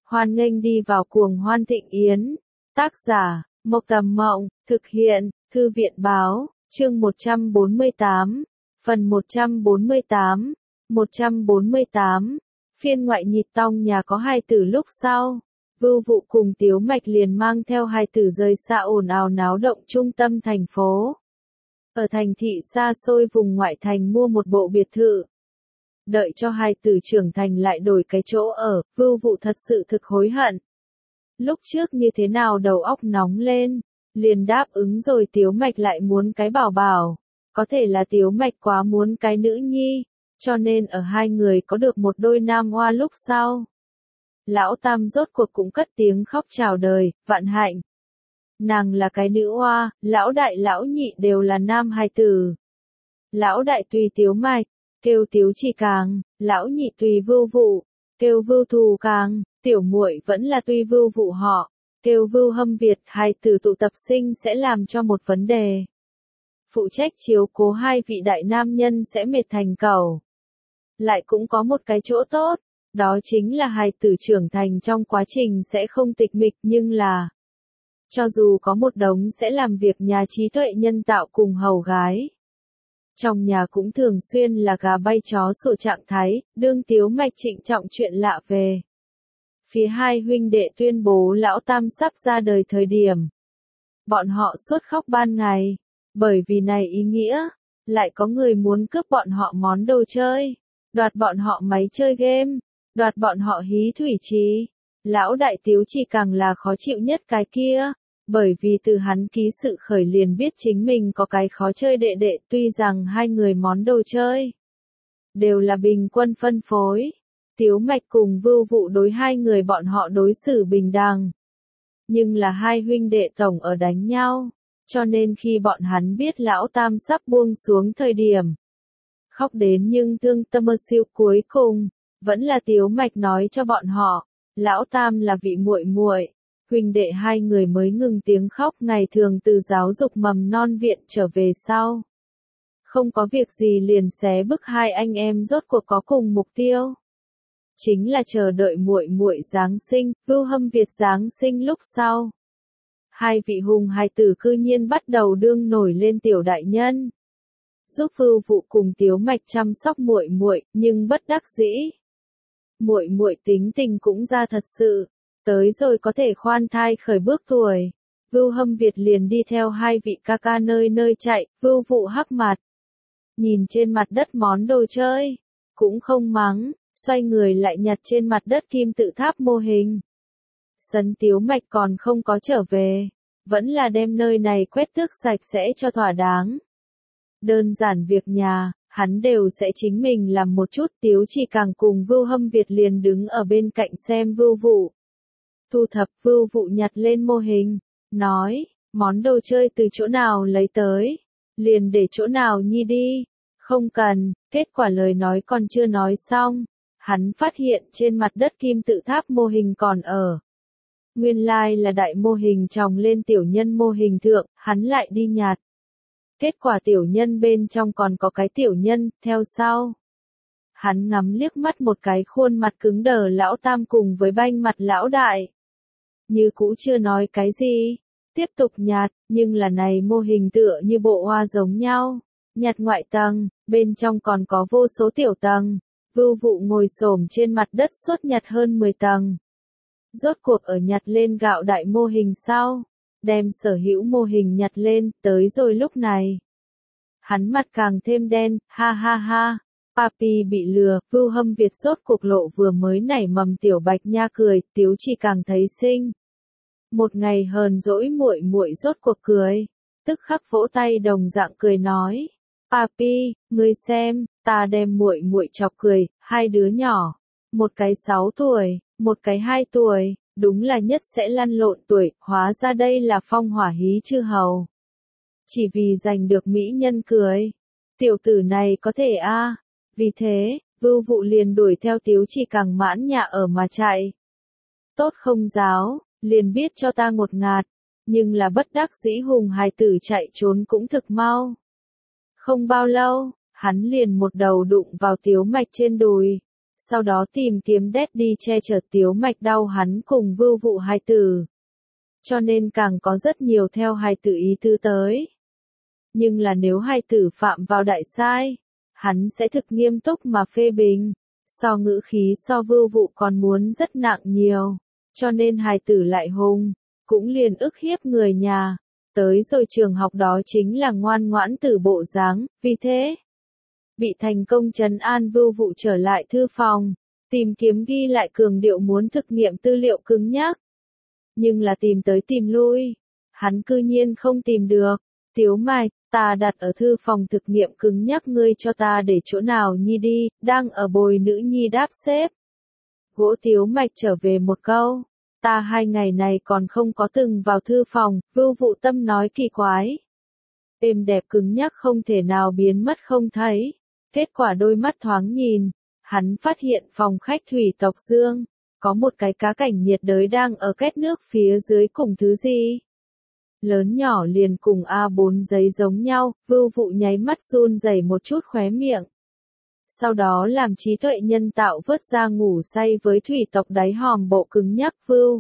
Hoan nghênh đi vào cuồng hoan thịnh yến. Tác giả, Mộc Tầm Mộng, thực hiện, Thư viện Báo, chương 148, phần 148, 148. Phiên ngoại nhịt tông nhà có hai tử lúc sau. Vưu Vụ cùng Tiếu Mạch liền mang theo hai tử rời xa ồn ào náo động trung tâm thành phố. Ở thành thị xa xôi vùng ngoại thành mua một bộ biệt thự. Đợi cho hai tử trưởng thành lại đổi cái chỗ ở, Vưu Vụ thật sự thực hối hận. Lúc trước như thế nào đầu óc nóng lên, liền đáp ứng rồi Tiếu Mạch lại muốn cái bảo bảo. Có thể là Tiếu Mạch quá muốn cái nữ nhi, cho nên ở hai người có được một đôi nam hoa lúc sau. Lão Tam rốt cuộc cũng cất tiếng khóc chào đời, vạn hạnh. Nàng là cái nữ hoa, lão đại lão nhị đều là nam hài tử. Lão đại tùy Tiếu Mạch, kêu Tiếu Chỉ Càng, lão nhị tùy Vưu Vụ, kêu Vưu Thù Càng, tiểu muội vẫn là tùy Vưu Vụ họ, kêu Vưu Hâm Việt. Hài tử tụ tập sinh sẽ làm cho một vấn đề. Phụ trách chiếu cố hai vị đại nam nhân sẽ mệt thành cẩu. Lại cũng có một cái chỗ tốt, đó chính là hài tử trưởng thành trong quá trình sẽ không tịch mịch, nhưng là cho dù có một đống sẽ làm việc nhà trí tuệ nhân tạo cùng hầu gái. Trong nhà cũng thường xuyên là gà bay chó sủa trạng thái, đương Tiếu Mạch trịnh trọng chuyện lạ về. Phía hai huynh đệ tuyên bố lão Tam sắp ra đời thời điểm. Bọn họ suốt khóc ban ngày, bởi vì này ý nghĩa, lại có người muốn cướp bọn họ món đồ chơi, đoạt bọn họ máy chơi game, đoạt bọn họ hí thủy trí. Lão đại Tiếu Chỉ Càng là khó chịu nhất cái kia, bởi vì từ hắn ký sự khởi liền biết chính mình có cái khó chơi đệ đệ, tuy rằng hai người món đồ chơi đều là bình quân phân phối. Tiếu Mạch cùng Vưu Vụ đối hai người bọn họ đối xử bình đẳng. Nhưng là hai huynh đệ tổng ở đánh nhau, cho nên khi bọn hắn biết lão Tam sắp buông xuống thời điểm, khóc đến nhưng thương tâm siêu. Cuối cùng, vẫn là Tiếu Mạch nói cho bọn họ, lão Tam là vị muội muội. Huynh đệ hai người mới ngừng tiếng khóc. Ngày thường từ giáo dục mầm non viện trở về sau, không có việc gì liền xé bức hai anh em rốt cuộc có cùng mục tiêu. Chính là chờ đợi muội muội Giáng sinh. Vưu Hâm Việt Giáng sinh lúc sau, hai vị hùng hài tử cư nhiên bắt đầu đương nổi lên tiểu đại nhân, giúp Vưu Vụ cùng Tiếu Mạch chăm sóc muội muội, nhưng bất đắc dĩ. Muội muội tính tình cũng ra thật sự, tới rồi có thể khoan thai khởi bước tuổi. Vưu Hâm Việt liền đi theo hai vị ca ca nơi nơi chạy. Vưu Vụ hắc mặt, nhìn trên mặt đất món đồ chơi, cũng không mắng, xoay người lại nhặt trên mặt đất kim tự tháp mô hình. Sấn Tiếu Mạch còn không có trở về, vẫn là đem nơi này quét tước sạch sẽ cho thỏa đáng. Đơn giản việc nhà, hắn đều sẽ chính mình làm một chút. Tiếu Chỉ Càng cùng Vưu Hâm Việt liền đứng ở bên cạnh xem Vưu Vụ thu thập. Vưu Vụ nhặt lên mô hình, nói, món đồ chơi từ chỗ nào lấy tới, liền để chỗ nào nhi đi, không cần. Kết quả lời nói còn chưa nói xong, hắn phát hiện trên mặt đất kim tự tháp mô hình còn ở. Nguyên lai là đại mô hình chồng lên tiểu nhân mô hình thượng, hắn lại đi nhặt. Kết quả tiểu nhân bên trong còn có cái tiểu nhân, theo sau. Hắn ngắm liếc mắt một cái khuôn mặt cứng đờ lão Tam cùng với banh mặt lão đại. Như cũ chưa nói cái gì, tiếp tục nhặt, nhưng là này mô hình tựa như bộ hoa giống nhau. Nhặt ngoại tầng, bên trong còn có vô số tiểu tầng. Vưu Vụ ngồi xổm trên mặt đất suốt nhặt hơn 10 tầng. Rốt cuộc ở nhặt lên gạo đại mô hình sau, đem sở hữu mô hình nhặt lên. Tới rồi lúc này, hắn mặt càng thêm đen, ha ha ha. Papi bị lừa. Vưu Hâm Việt rốt cuộc lộ vừa mới nảy mầm tiểu bạch nha cười. Tiếu Chỉ Càng thấy sinh một ngày hờn dỗi muội muội rốt cuộc cười, tức khắc vỗ tay đồng dạng cười nói, Papi, ngươi xem, ta đem muội muội chọc cười. Hai đứa nhỏ, một cái 6 tuổi, một cái 2 tuổi, đúng là nhất sẽ lăn lộn tuổi. Hóa ra đây là phong hỏa hí chư hầu, chỉ vì giành được mỹ nhân cười. Tiểu tử này có thể a. Vì thế, Vưu Vụ liền đuổi theo Tiếu Chỉ Càng mãn nhà ở mà chạy. Tốt không giáo, liền biết cho ta ngột ngạt, nhưng là bất đắc dĩ hùng hài tử chạy trốn cũng thực mau. Không bao lâu, hắn liền một đầu đụng vào Tiếu Mạch trên đùi. sau đó tìm kiếm Daddy che chở Tiếu Mạch đau hắn cùng Vưu Vụ hài tử. Cho nên càng có rất nhiều theo hài tử ý tứ tới. Nhưng là nếu hài tử phạm vào đại sai, hắn sẽ thực nghiêm túc mà phê bình, so ngữ khí so Vưu Vụ còn muốn rất nặng nhiều, cho nên hài tử lại hung, cũng liền ức hiếp người nhà, tới rồi trường học đó chính là ngoan ngoãn tử bộ dáng, vì thế, bị thành công trấn an Vưu Vụ trở lại thư phòng, tìm kiếm ghi lại cường điệu muốn thực nghiệm tư liệu cứng nhắc. Nhưng là tìm tới tìm lui, hắn cư nhiên không tìm được. Tiếu Mạch, ta đặt ở thư phòng thực nghiệm cứng nhắc ngươi cho ta để chỗ nào nhi đi, đang ở bồi nữ nhi đáp xếp. Gỗ Tiếu Mạch trở về một câu, ta 2 ngày này còn không có từng vào thư phòng, Vưu Vụ Tâm nói kỳ quái. Êm đẹp cứng nhắc không thể nào biến mất không thấy, kết quả đôi mắt thoáng nhìn, hắn phát hiện phòng khách thủy tộc Dương, có một cái cá cảnh nhiệt đới đang ở két nước phía dưới cùng thứ gì. Lớn nhỏ liền cùng A4 giấy giống nhau, Vưu Vụ nháy mắt run rẩy một chút khóe miệng. Sau đó làm trí tuệ nhân tạo vớt ra ngủ say với thủy tộc đáy hòm bộ cứng nhắc Vưu.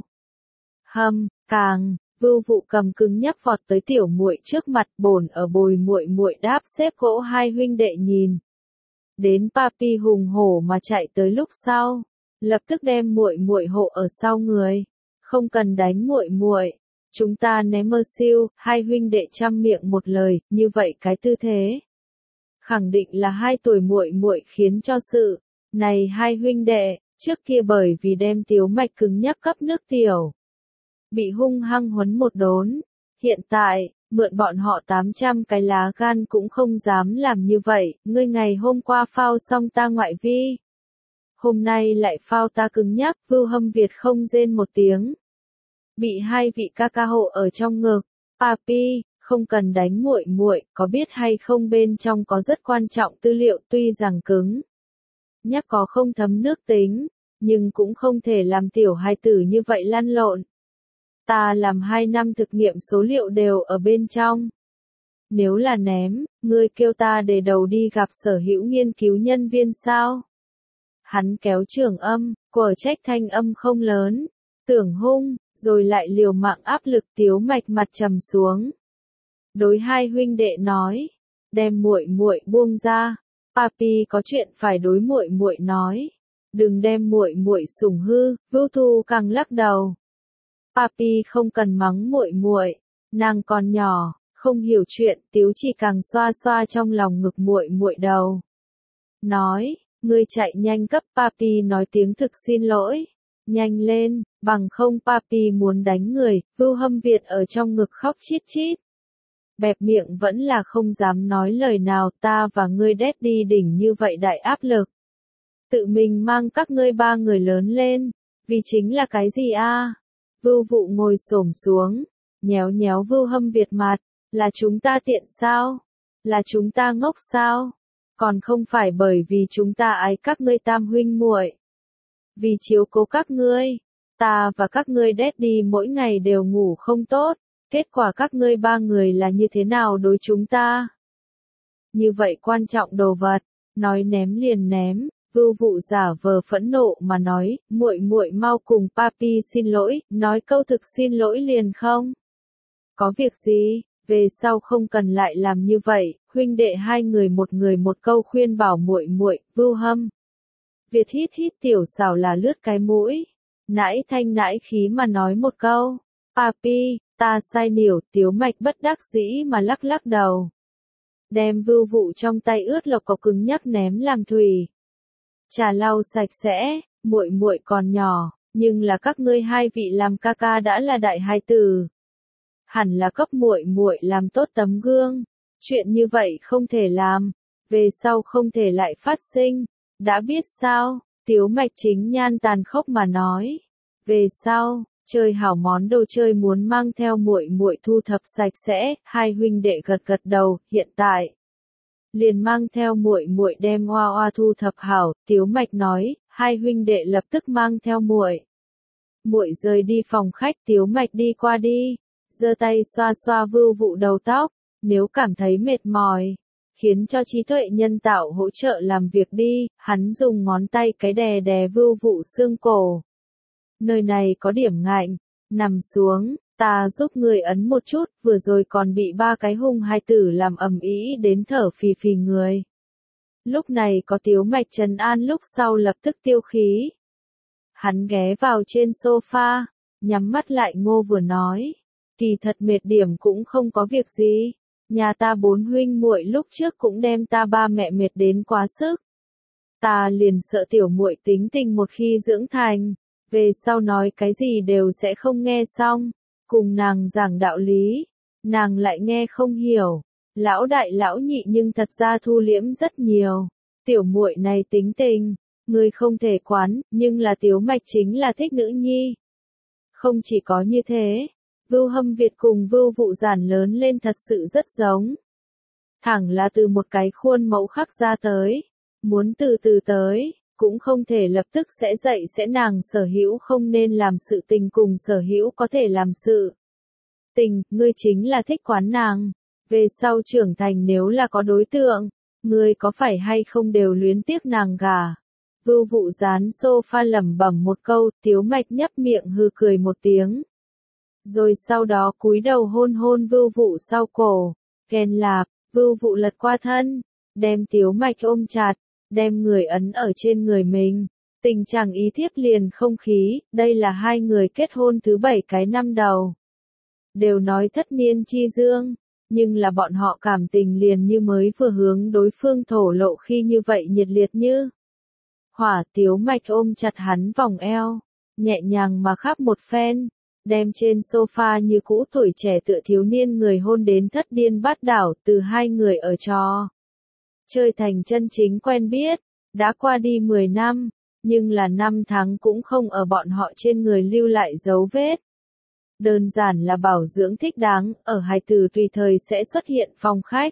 Vưu Vụ cầm cứng nhắc vọt tới tiểu muội trước mặt bổn ở bồi muội muội đáp xếp gỗ hai huynh đệ nhìn. Đến Papi hùng hổ mà chạy tới lúc sau, lập tức đem muội muội hộ ở sau người, không cần đánh muội muội. Chúng ta ném mơ siêu, hai huynh đệ chăm miệng một lời, như vậy cái tư thế. Khẳng định là 2 tuổi muội muội khiến cho sự, này hai huynh đệ, trước kia bởi vì đem Tiếu Mạch cứng nhắc cấp nước tiểu. Bị hung hăng huấn một đốn, hiện tại, mượn bọn họ 800 cái lá gan cũng không dám làm như vậy, ngươi ngày hôm qua phao xong ta ngoại vi. Hôm nay lại phao ta cứng nhắc, Vưu Hâm Việt không rên một tiếng. Bị 2 vị ca ca hộ ở trong ngực, Papi, không cần đánh muội muội, có biết hay không bên trong có rất quan trọng tư liệu tuy rằng cứng. Nhắc có không thấm nước tính, nhưng cũng không thể làm tiểu hài tử như vậy lăn lộn. Ta làm 2 năm thực nghiệm số liệu đều ở bên trong. Nếu là ném, ngươi kêu ta để đầu đi gặp sở hữu nghiên cứu nhân viên sao? Hắn kéo trường âm, quở trách thanh âm không lớn, tưởng hung, rồi lại liều mạng áp lực Tiếu Mạch mặt trầm xuống. Đối 2 huynh đệ nói, đem muội muội buông ra, Papi có chuyện phải đối muội muội nói, đừng đem muội muội sủng hư, Vưu Thu càng lắc đầu. Papi không cần mắng muội muội, nàng còn nhỏ, không hiểu chuyện, Tiếu chỉ càng xoa xoa trong lòng ngực muội muội đầu. Nói, ngươi chạy nhanh cấp Papi nói tiếng thực xin lỗi, nhanh lên, bằng không Papi muốn đánh người, Vưu Hâm Việt ở trong ngực khóc chít chít. Bẹp miệng vẫn là không dám nói lời nào, ta và ngươi Daddy đỉnh như vậy đại áp lực. Tự mình mang các ngươi 3 người lớn lên, vì chính là cái gì a? Vưu Vụ ngồi xổm xuống, nhéo nhéo Vưu Hâm Việt mặt, là chúng ta tiện sao? Là chúng ta ngốc sao? Còn không phải bởi vì chúng ta ái các ngươi tam huynh muội. Vì chiếu cố các ngươi, ta và các ngươi Daddy mỗi ngày đều ngủ không tốt, kết quả các ngươi 3 người là như thế nào đối chúng ta? Như vậy quan trọng đồ vật, nói ném liền ném. Vưu Vụ giả vờ phẫn nộ mà nói, muội muội mau cùng Papi xin lỗi, nói câu thực xin lỗi liền không? Có việc gì, về sau không cần lại làm như vậy, huynh đệ 2 người một câu khuyên bảo muội muội, Vưu Hâm Việt hít hít tiểu xảo là lướt cái mũi, nãi thanh nãi khí mà nói một câu, Papi, ta sai nỉu, Tiếu Mạch bất đắc dĩ mà lắc lắc đầu. Đem Vưu Vụ trong tay ướt lộc cộc cứng nhắc ném làm thủy. Trà lau sạch sẽ, muội muội còn nhỏ, nhưng là các ngươi 2 vị làm ca ca đã là đại hài tử. Hẳn là cấp muội muội làm tốt tấm gương, chuyện như vậy không thể làm, về sau không thể lại phát sinh, đã biết sao? Tiếu Mạch chính nhan tàn khốc mà nói. Về sau, chơi hảo món đồ chơi muốn mang theo muội muội thu thập sạch sẽ, 2 huynh đệ gật gật đầu, hiện tại liền mang theo muội muội đem Hoa Hoa thu thập hảo, Tiếu Mạch nói, 2 huynh đệ lập tức mang theo muội. Muội rời đi phòng khách, Tiếu Mạch đi qua đi, giơ tay xoa xoa Vưu Vụ đầu tóc, nếu cảm thấy mệt mỏi, khiến cho trí tuệ nhân tạo hỗ trợ làm việc đi, hắn dùng ngón tay cái đè đè Vưu Vụ xương cổ. Nơi này có điểm ngạnh, nằm xuống, ta giúp người ấn một chút, vừa rồi còn bị ba cái hung hai tử làm ầm ĩ đến thở phì phì người. Lúc này có Tiếu Mạch trấn an lúc sau lập tức tiêu khí. Hắn ghé vào trên sofa, nhắm mắt lại Ngô vừa nói, kỳ thật mệt điểm cũng không có việc gì, nhà ta 4 huynh muội lúc trước cũng đem ta ba mẹ mệt đến quá sức. Ta liền sợ tiểu muội tính tình một khi dưỡng thành, về sau nói cái gì đều sẽ không nghe xong, cùng nàng giảng đạo lý, nàng lại nghe không hiểu. Lão đại lão nhị nhưng thật ra thu liễm rất nhiều, tiểu muội này tính tình, người không thể quán, nhưng là Tiếu Mạch chính là thích nữ nhi. Không chỉ có như thế, Vưu Hâm Việt cùng Vưu Vụ Giản lớn lên thật sự rất giống. Thẳng là từ một cái khuôn mẫu khắc ra tới, muốn từ từ tới, cũng không thể lập tức sẽ dạy sẽ nàng sở hữu không nên làm sự tình cùng sở hữu có thể làm sự tình, ngươi chính là thích quán nàng, về sau trưởng thành nếu là có đối tượng, ngươi có phải hay không đều luyến tiếc nàng gà. Vưu Vụ dán sofa lẩm bẩm một câu, Tiếu Mạch nhấp miệng hừ cười một tiếng. Rồi sau đó cúi đầu hôn hôn Vưu Vụ sau cổ, ghen lạp, Vưu Vụ lật qua thân, đem Tiếu Mạch ôm chặt, đem người ấn ở trên người mình. Tình trạng ý thiếp liền không khí, đây là hai người kết hôn thứ 7 cái năm đầu. Đều nói thất niên chi dương, nhưng là bọn họ cảm tình liền như mới vừa hướng đối phương thổ lộ khi như vậy nhiệt liệt như. Hỏa. Tiếu Mạch ôm chặt hắn vòng eo, nhẹ nhàng mà khắp một phen, đem trên sofa như cũ tuổi trẻ tựa thiếu niên người hôn đến thất điên bát đảo, từ hai người ở trò chơi thành chân chính quen biết, đã qua đi 10 năm, nhưng là năm tháng cũng không ở bọn họ trên người lưu lại dấu vết. Đơn giản là bảo dưỡng thích đáng, ở hài tử tùy thời sẽ xuất hiện phòng khách.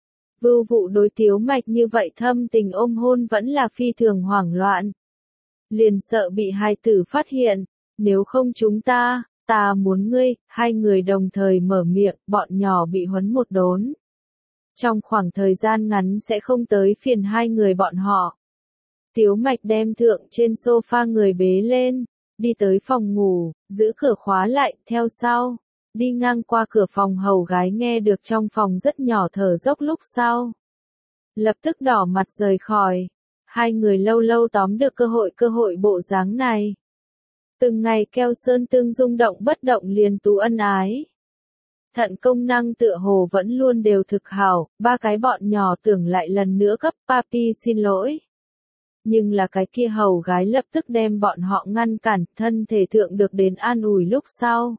Vưu Vụ đối Tiếu Mạch như vậy thâm tình ôm hôn vẫn là phi thường hoảng loạn. Liền sợ bị hài tử phát hiện, nếu không chúng ta muốn ngươi, hai người đồng thời mở miệng, bọn nhỏ bị huấn một đốn. Trong khoảng thời gian ngắn sẽ không tới phiền hai người bọn họ. Tiếu Mạch đem thượng trên sofa người bế lên, đi tới phòng ngủ, giữ cửa khóa lại, theo sau. Đi ngang qua cửa phòng hầu gái nghe được trong phòng rất nhỏ thở dốc lúc sau. Lập tức đỏ mặt rời khỏi. Hai người lâu lâu tóm được cơ hội bộ dáng này. Từng ngày keo sơn tương rung động bất động liền tú ân ái. Thận công năng tựa hồ vẫn luôn đều thực hảo, ba cái bọn nhỏ tưởng lại lần nữa cấp papi xin lỗi. Nhưng là cái kia hầu gái lập tức đem bọn họ ngăn cản, thân thể thượng được đến an ủi lúc sau.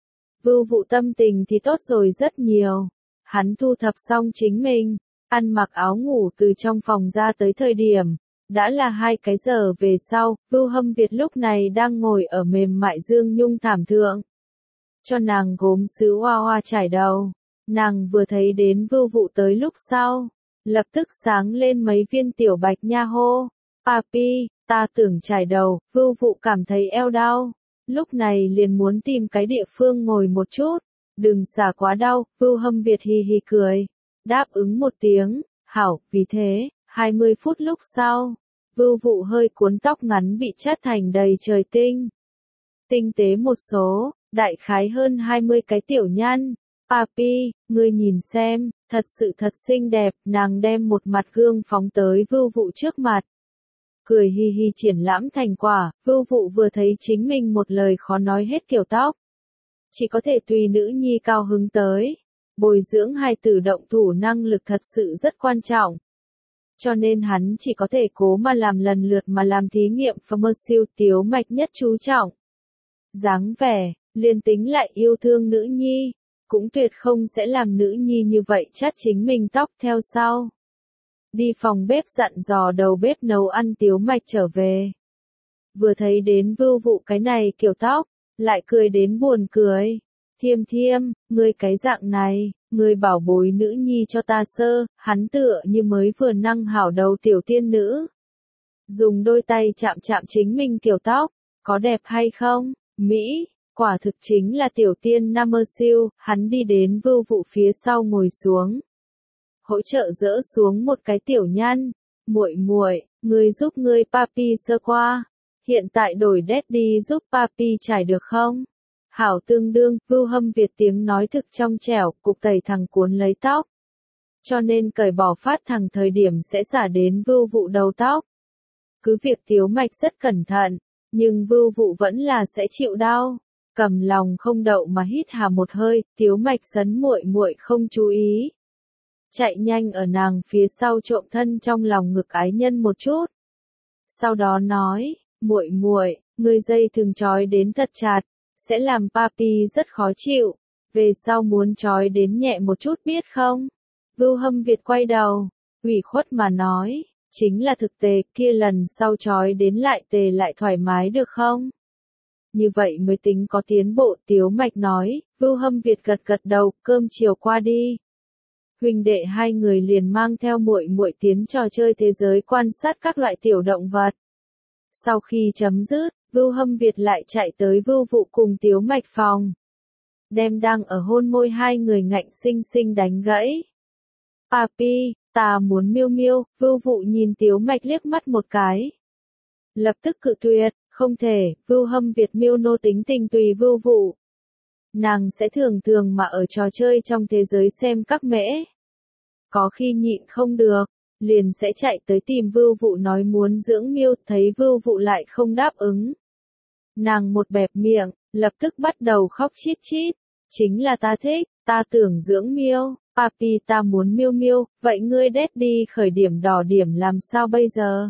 Vưu Vụ tâm tình thì tốt rồi rất nhiều. Hắn thu thập xong chính mình, ăn mặc áo ngủ từ trong phòng ra tới thời điểm. Đã là 2 cái giờ về sau, Vưu Hâm Việt lúc này đang ngồi ở mềm mại dương nhung thảm thượng. Cho nàng gốm sứ hoa hoa trải đầu. Nàng vừa thấy đến Vưu Vụ tới lúc sau, lập tức sáng lên mấy viên tiểu bạch nha hô. Papi, ta tưởng trải đầu, Vưu Vụ cảm thấy eo đau. Lúc này liền muốn tìm cái địa phương ngồi một chút. Đừng xả quá đau, Vưu Hâm Việt hì hì cười. Đáp ứng một tiếng, hảo, vì thế, 20 phút lúc sau. Vưu Vụ hơi cuốn tóc ngắn bị chát thành đầy trời tinh. Tinh tế một số, đại khái hơn 20 cái tiểu nhăn. Papi, ngươi nhìn xem, thật sự thật xinh đẹp, nàng đem một mặt gương phóng tới Vưu Vụ trước mặt. Cười hi hi triển lãm thành quả, Vưu Vụ vừa thấy chính mình một lời khó nói hết kiểu tóc. Chỉ có thể tùy nữ nhi cao hứng tới. Bồi dưỡng hài tử động thủ năng lực thật sự rất quan trọng. Cho nên hắn chỉ có thể cố mà làm lần lượt mà làm thí nghiệm Pharmaceutical. Tiếu Mạch nhất chú trọng. Dáng vẻ, liền tính lại yêu thương nữ nhi, cũng tuyệt không sẽ làm nữ nhi như vậy chát chính mình tóc theo sau. Đi phòng bếp dặn dò đầu bếp nấu ăn. Tiếu Mạch trở về. Vừa thấy đến Vưu Vụ cái này kiểu tóc, lại cười đến buồn cười. Thiêm thiêm, ngươi cái dạng này, ngươi bảo bối nữ nhi cho ta sơ, hắn tựa như mới vừa năng hảo đầu tiểu tiên nữ. Dùng đôi tay chạm chạm chính mình kiểu tóc, có đẹp hay không? Mỹ, quả thực chính là tiểu tiên Nam Mơ Siêu, hắn đi đến Vưu Vụ phía sau ngồi xuống. hỗ trợ dỡ xuống một cái tiểu nhân. Muội muội, ngươi giúp ngươi papi sơ qua. Hiện tại đổi daddy giúp papi trải được không? Hảo tương đương, Vưu Hâm Việt tiếng nói thực trong trẻo, cục tẩy thẳng cuốn lấy tóc. Cho nên cởi bỏ phát thẳng thời điểm sẽ xả đến Vưu Vụ đầu tóc. Cứ việc Tiếu Mạch rất cẩn thận, nhưng Vưu Vụ vẫn là sẽ chịu đau. Cầm lòng không đậu mà hít hà một hơi, Tiếu Mạch sấn muội muội không chú ý. Chạy nhanh ở nàng phía sau trộm thân trong lòng ngực ái nhân một chút. Sau đó nói, muội muội, ngươi dây thường trói đến thật chặt, sẽ làm papi rất khó chịu, về sau muốn trói đến nhẹ một chút biết không? Vưu Hâm Việt quay đầu, ủy khuất mà nói, chính là thực tế, kia lần sau trói đến lại tề lại thoải mái được không? Như vậy mới tính có tiến bộ. Tiếu Mạch nói. Vưu Hâm Việt gật gật đầu, cơm chiều qua đi. Huynh đệ hai người liền mang theo muội muội tiến trò chơi thế giới quan sát các loại tiểu động vật. Sau khi chấm dứt, Vưu Hâm Việt lại chạy tới Vưu Vụ cùng Tiếu Mạch phòng. Đem đang ở hôn môi hai người ngạnh sinh sinh đánh gãy. Papi, ta muốn miêu miêu. Vưu Vụ nhìn Tiếu Mạch liếc mắt một cái. Lập tức cự tuyệt, không thể. Vưu Hâm Việt miêu nô tính tình tùy Vưu Vụ. Nàng sẽ thường thường mà ở trò chơi trong thế giới xem các mễ. Có khi nhịn không được, liền sẽ chạy tới tìm Vưu Vụ nói muốn dưỡng miêu, thấy Vưu Vụ lại không đáp ứng. Nàng một bẹp miệng, lập tức bắt đầu khóc chít chít. Chính là ta thích, ta tưởng dưỡng miêu, papi ta muốn miêu miêu, vậy ngươi daddy khởi điểm đỏ điểm làm sao bây giờ?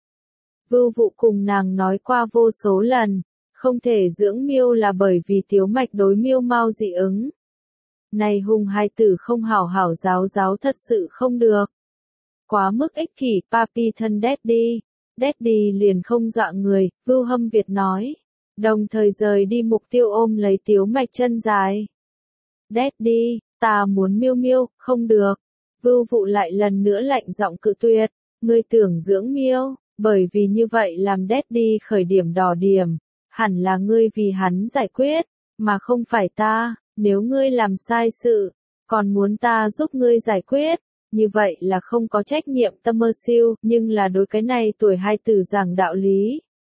Vưu Vụ cùng nàng nói qua vô số lần, không thể dưỡng miêu là bởi vì Tiếu Mạch đối miêu mau dị ứng. Này hùng hai tử không hảo hảo giáo giáo thật sự không được. Quá mức ích kỷ, papi thân daddy. Daddy liền không dọa người, Vưu Hâm Việt nói. Đồng thời rời đi mục tiêu ôm lấy Tiếu Mạch chân dài. Daddy, ta muốn miêu miêu, không được. Vưu Vụ lại lần nữa lạnh giọng cự tuyệt. Ngươi tưởng dưỡng miêu, bởi vì như vậy làm daddy khởi điểm đỏ điểm. Hẳn là ngươi vì hắn giải quyết, mà không phải ta. Nếu ngươi làm sai sự, còn muốn ta giúp ngươi giải quyết, như vậy là không có trách nhiệm tâm mơ siêu, nhưng là đối cái này tuổi hai tử giảng đạo lý.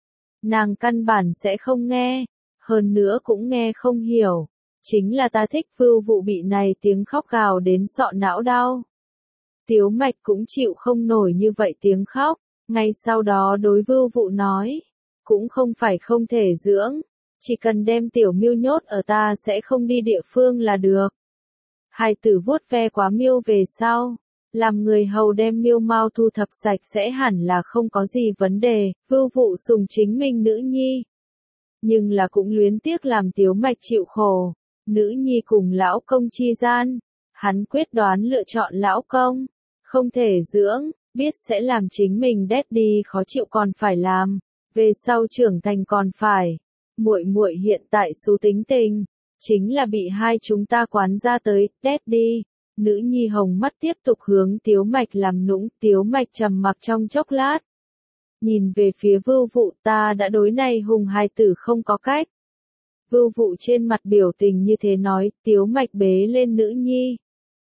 Nàng căn bản sẽ không nghe, hơn nữa cũng nghe không hiểu. Chính là ta thích. Vưu Vụ bị này tiếng khóc gào đến sọ não đau. Tiếu Mạch cũng chịu không nổi như vậy tiếng khóc, ngay sau đó đối Vưu Vụ nói, cũng không phải không thể dưỡng. Chỉ cần đem tiểu miêu nhốt ở ta sẽ không đi địa phương là được. Hai tử vuốt ve quá miêu về sau. Làm người hầu đem miêu mau thu thập sạch sẽ hẳn là không có gì vấn đề. Vưu Vụ sùng chính mình nữ nhi. Nhưng là cũng luyến tiếc làm Tiếu Mạch chịu khổ. Nữ nhi cùng lão công chi gian. Hắn quyết đoán lựa chọn lão công. Không thể dưỡng, biết sẽ làm chính mình daddy khó chịu còn phải làm. Về sau trưởng thành còn phải. Muội muội hiện tại xú tính tình, chính là bị hai chúng ta quán ra tới, daddy. Nữ nhi hồng mắt tiếp tục hướng Tiếu Mạch làm nũng. Tiếu Mạch trầm mặc trong chốc lát. Nhìn về phía Vưu Vụ, ta đã đối này hùng hai tử không có cách. Vưu Vụ trên mặt biểu tình như thế nói. Tiếu Mạch bế lên nữ nhi.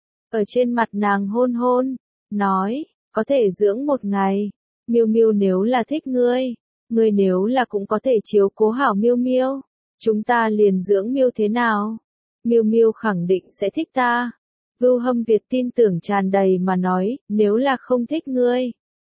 Ở trên mặt nàng hôn hôn, nói, có thể dưỡng một ngày. Miêu miêu nếu là thích ngươi. Ngươi nếu là cũng có thể chiếu cố hảo miêu miêu, chúng ta liền dưỡng miêu thế nào? Miêu miêu khẳng định sẽ thích ta. Vưu Hâm Việt tin tưởng tràn đầy mà nói, nếu là không thích ngươi,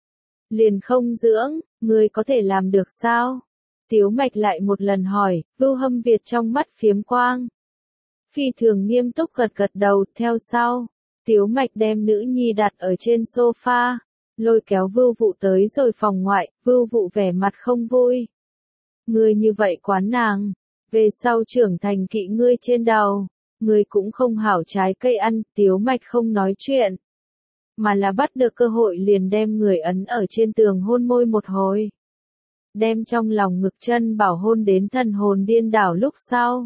liền không dưỡng, ngươi có thể làm được sao? Tiếu Mạch lại một lần hỏi. Vưu Hâm Việt trong mắt phiếm quang. Phi thường nghiêm túc gật gật đầu. Theo sau, Tiếu Mạch đem nữ nhi đặt ở trên sofa. Lôi kéo Vưu Vụ tới rồi phòng ngoại. Vưu Vụ vẻ mặt không vui. Ngươi như vậy quán nàng, về sau trưởng thành kỵ ngươi trên đầu, ngươi cũng không hảo trái cây ăn. Tiếu Mạch không nói chuyện, mà là bắt được cơ hội liền đem người ấn ở trên tường hôn môi một hồi. Đem trong lòng ngực chân bảo hôn đến thần hồn điên đảo lúc sau.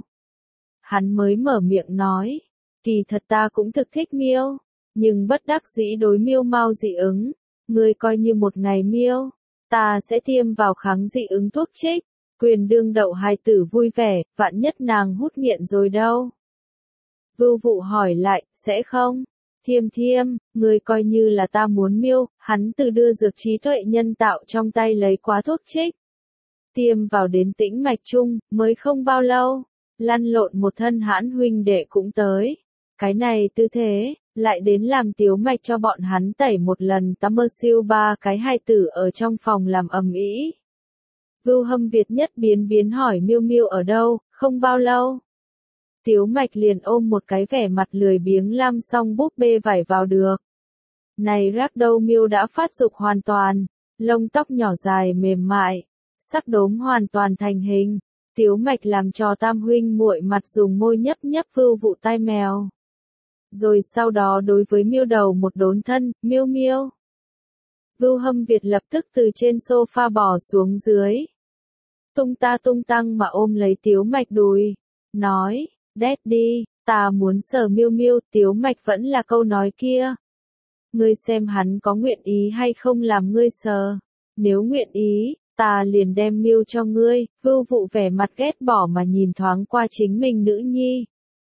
Hắn mới mở miệng nói, kỳ thật ta cũng thực thích miêu, nhưng bất đắc dĩ đối miêu mau dị ứng. Ngươi coi như một ngày miêu, ta sẽ tiêm vào kháng dị ứng thuốc trích. Quyền đương đậu hai tử vui vẻ, vạn nhất nàng hút nghiện rồi đâu. Vưu Vụ hỏi lại, sẽ không? Thiêm thiêm, ngươi coi như là ta muốn miêu, hắn từ đưa dược trí tuệ nhân tạo trong tay lấy quá thuốc trích. Tiêm vào đến tĩnh mạch chung, mới không bao lâu, lăn lộn một thân hãn huynh đệ cũng tới. Cái này tư thế, lại đến làm tiếu mạch cho bọn hắn tẩy một lần tắm siêu ba cái hai tử ở trong phòng làm ầm ĩ. Vưu Hâm Việt nhất biến hỏi miêu miêu ở đâu, không bao lâu. Tiếu mạch liền ôm một cái vẻ mặt lười biếng lam xong búp bê vải vào được. Này rác đâu miêu đã phát dục hoàn toàn, lông tóc nhỏ dài mềm mại, sắc đốm hoàn toàn thành hình. Tiếu mạch làm cho tam huynh muội mặt dùng môi nhấp nhấp Vưu Vụ tai mèo. Rồi sau đó đối với miêu đầu một đốn thân, miêu miêu. Vưu Hâm Việt lập tức từ trên sofa bỏ xuống dưới. Tung tăng mà ôm lấy tiếu mạch đùi. Nói, Daddy, ta muốn sờ miêu miêu, tiếu mạch vẫn là câu nói kia. Ngươi xem hắn có nguyện ý hay không làm ngươi sờ. Nếu nguyện ý, ta liền đem miêu cho ngươi. Vưu Vụ vẻ mặt ghét bỏ mà nhìn thoáng qua chính mình nữ nhi.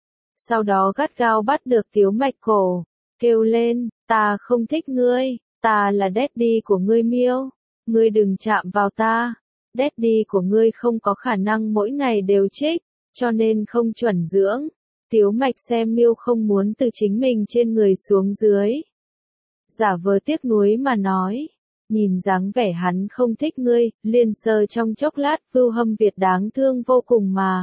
Sau đó gắt gao bắt được tiếu mạch cổ, kêu lên, ta không thích ngươi, ta là daddy của ngươi miêu, ngươi đừng chạm vào ta, daddy của ngươi không có khả năng mỗi ngày đều trích, cho nên không chuẩn dưỡng. Tiếu mạch xem miêu không muốn từ chính mình trên người xuống dưới. Giả vờ tiếc nuối mà nói, nhìn dáng vẻ hắn không thích ngươi, liền sờ trong chốc lát. Vưu Hâm Việt đáng thương vô cùng mà.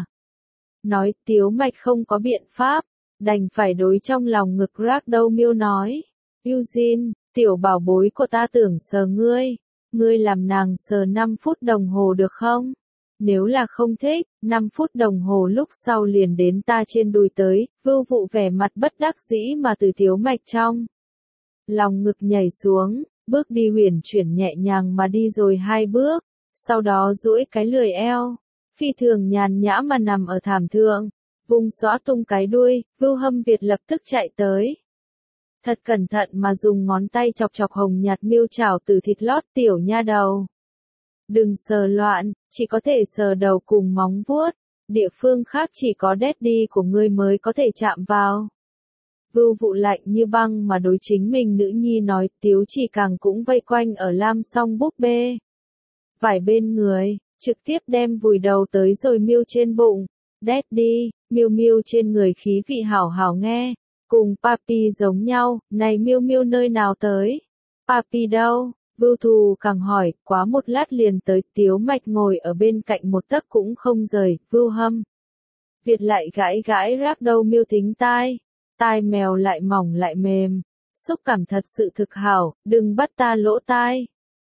Nói tiếu mạch không có biện pháp, đành phải đối trong lòng ngực rác đâu miêu nói. Eugene, tiểu bảo bối của ta tưởng sờ ngươi, ngươi làm nàng sờ 5 phút đồng hồ được không? Nếu là không thích, 5 phút đồng hồ lúc sau liền đến ta trên đùi tới. Vưu Vụ vẻ mặt bất đắc dĩ mà từ tiếu mạch trong lòng ngực nhảy xuống, bước đi huyền chuyển nhẹ nhàng mà đi rồi 2 bước, sau đó duỗi cái lười eo. Phi thường nhàn nhã mà nằm ở thảm thượng, vùng xõa tung cái đuôi. Vưu Hâm Việt lập tức chạy tới. Thật cẩn thận mà dùng ngón tay chọc chọc hồng nhạt miêu chảo từ thịt lót tiểu nha đầu. Đừng sờ loạn, chỉ có thể sờ đầu cùng móng vuốt, địa phương khác chỉ có daddy của ngươi mới có thể chạm vào. Vưu Vụ lạnh như băng mà đối chính mình nữ nhi nói, tiếu chỉ càng cũng vây quanh ở lam song búp bê vải bên người, trực tiếp đem vùi đầu tới rồi miêu trên bụng. Daddy, miêu miêu trên người khí vị hảo hảo nghe, cùng papi giống nhau. Này miêu miêu nơi nào tới? Papi đâu? Vưu Thù càng hỏi, quá một lát liền tới. Tiếu mạch ngồi ở bên cạnh một tấc cũng không rời. Vưu Hâm Việt lại gãi gãi rác đâu miêu thính tai. Tai mèo lại mỏng lại mềm, xúc cảm thật sự thực hảo, đừng bắt ta lỗ tai.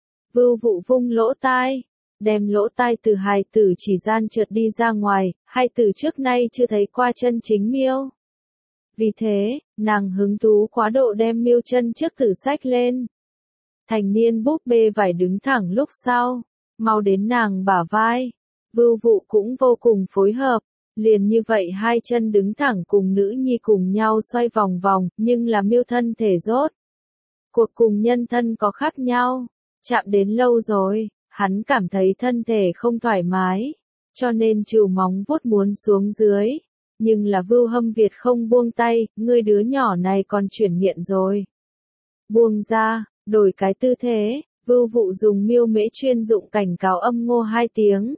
Vưu Vụ vung lỗ tai, đem lỗ tai từ hài tử chỉ gian trượt đi ra ngoài. Hai tử trước nay chưa thấy qua chân chính miêu. Vì thế, nàng hứng thú quá độ đem miêu chân trước thử xách lên. Thành niên búp bê vải đứng thẳng lúc sau, mau đến nàng bả vai. Vưu Vụ cũng vô cùng phối hợp. Liền như vậy hai chân đứng thẳng cùng nữ nhi cùng nhau xoay vòng vòng, nhưng là miêu thân thể rốt cuộc cùng nhân thân có khác nhau. Chạm đến lâu rồi, hắn cảm thấy thân thể không thoải mái, cho nên trừ móng vuốt muốn xuống dưới. Nhưng là Vưu Hâm Việt không buông tay, ngươi đứa nhỏ này còn chuyển nghiện rồi. Buông ra, đổi cái tư thế. Vưu Vụ dùng miêu mễ chuyên dụng cảnh cáo âm ngô 2 tiếng.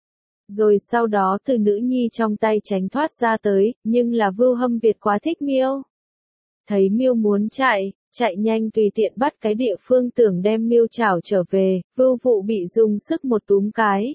Rồi sau đó từ nữ nhi trong tay tránh thoát ra tới, nhưng là Vưu Hâm Việt quá thích miêu. Thấy miêu muốn chạy nhanh tùy tiện bắt cái địa phương tưởng đem miêu chảo trở về. Vưu Vụ bị dùng sức một túm cái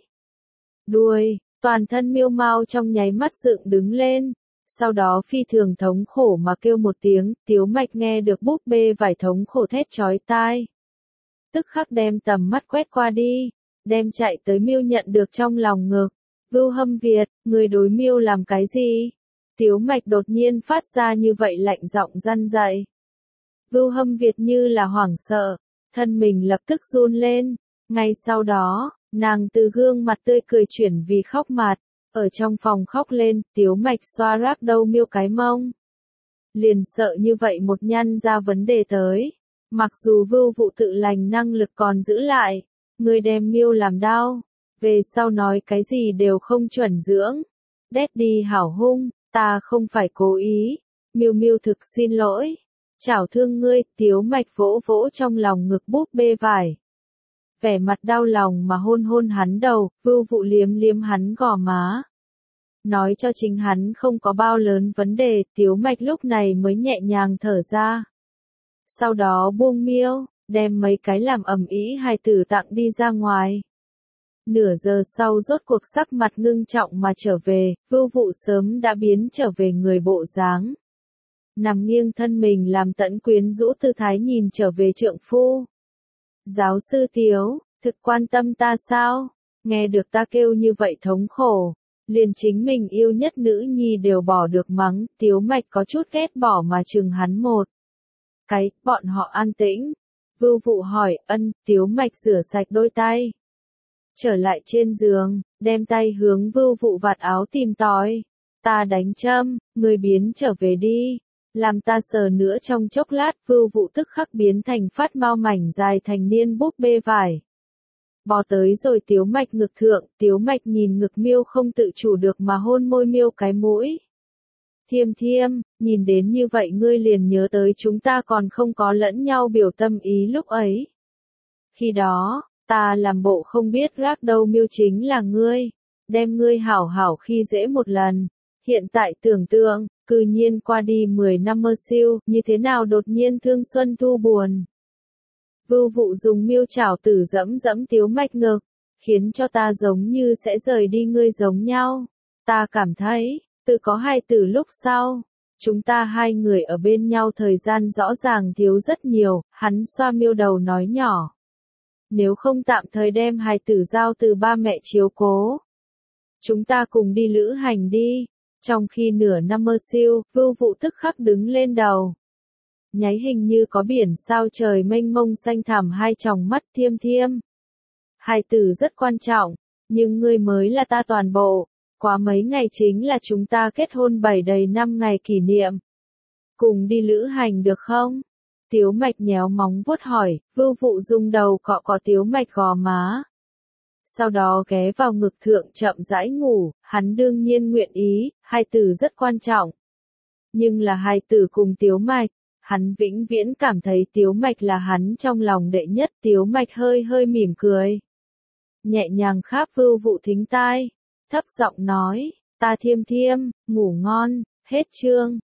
đuôi, toàn thân miêu mau trong nháy mắt dựng đứng lên. Sau đó phi thường thống khổ mà kêu một tiếng. Tiếu mạch nghe được búp bê vải thống khổ thét chói tai, tức khắc đem tầm mắt quét qua đi, đem chạy tới miêu nhận được trong lòng ngực. Vưu Hâm Việt, người đối miêu làm cái gì? Tiếu mạch đột nhiên phát ra như vậy lạnh giọng răn dạy. Vưu Hâm Việt như là hoảng sợ, thân mình lập tức run lên. Ngay sau đó, nàng từ gương mặt tươi cười chuyển vì khóc mặt, ở trong phòng khóc lên. Tiếu mạch xoa rác đâu miêu cái mông. Liền sợ như vậy một nhăn ra vấn đề tới. Mặc dù Vưu Vụ tự lành năng lực còn giữ lại, người đem miêu làm đau. Về sau nói cái gì đều không chuẩn dưỡng. Daddy hảo hung, ta không phải cố ý. Miêu miêu thực xin lỗi. Chảo thương ngươi, Tiếu Mạch vỗ vỗ trong lòng ngực búp bê vải. Vẻ mặt đau lòng mà hôn hôn hắn đầu, Vưu Vụ liếm liếm hắn gò má. Nói cho chính hắn không có bao lớn vấn đề, Tiếu Mạch lúc này mới nhẹ nhàng thở ra. Sau đó buông Miêu, đem mấy cái làm ầm ĩ hài tử tặng đi ra ngoài. Nửa giờ sau rốt cuộc sắc mặt ngưng trọng mà trở về, Vưu Vụ sớm đã biến trở về người bộ dáng. Nằm nghiêng thân mình làm tẫn quyến rũ tư thái nhìn trở về trượng phu. Giáo sư Tiếu, thực quan tâm ta sao? Nghe được ta kêu như vậy thống khổ. Liền chính mình yêu nhất nữ nhi đều bỏ được mắng, Tiếu Mạch có chút ghét bỏ mà chừng hắn một. Bọn họ an tĩnh. Vưu Vụ hỏi, Tiếu Mạch rửa sạch đôi tay. Trở lại trên giường, đem tay hướng Vưu Vụ vạt áo tìm tòi. Ta đánh châm, người biến trở về đi. Làm ta sờ nữa trong chốc lát, Vưu Vụ tức khắc biến thành phát mau mảnh dài thành niên búp bê vải. Bò tới rồi Tiếu Mạch ngực thượng, Tiếu Mạch nhìn ngực Miêu không tự chủ được mà hôn môi Miêu cái mũi. Thiêm thiêm, nhìn đến như vậy ngươi liền nhớ tới chúng ta còn không có lẫn nhau biểu tâm ý lúc ấy. Khi đó, ta làm bộ không biết rác đâu Miêu chính là ngươi, đem ngươi hảo hảo khi dễ một lần. Hiện tại tưởng tượng, cư nhiên qua đi 10 năm mơ siêu, như thế nào đột nhiên thương xuân thu buồn. Vưu Vụ dùng miêu chảo tử dẫm dẫm Tiếu Mạch ngực, khiến cho ta giống như sẽ rời đi ngươi giống nhau. Ta cảm thấy, từ có hai tử lúc sau, chúng ta hai người ở bên nhau thời gian rõ ràng thiếu rất nhiều, hắn xoa miêu đầu nói nhỏ. Nếu không tạm thời đem hài tử giao từ ba mẹ chiếu cố. Chúng ta cùng đi lữ hành đi. Trong khi nửa năm mơ siêu, Vưu Vụ tức khắc đứng lên đầu. Nháy hình như có biển sao trời mênh mông xanh thẳm hai tròng mắt thiêm thiêm. Hài tử rất quan trọng, nhưng ngươi mới là ta toàn bộ. Quá mấy ngày chính là chúng ta kết hôn 7 đầy 5 ngày kỷ niệm. Cùng đi lữ hành được không? Tiếu Mạch nhéo móng vuốt hỏi, Vưu Vụ dùng đầu cọ cọ Tiếu Mạch gò má. Sau đó ghé vào ngực thượng chậm rãi ngủ, hắn đương nhiên nguyện ý, hài tử rất quan trọng. Nhưng là hài tử cùng Tiếu Mạch, hắn vĩnh viễn cảm thấy Tiếu Mạch là hắn trong lòng đệ nhất. Tiếu Mạch hơi hơi mỉm cười. Nhẹ nhàng kháp Vưu Vụ thính tai, thấp giọng nói, ta thiêm thiêm, ngủ ngon, hết chương.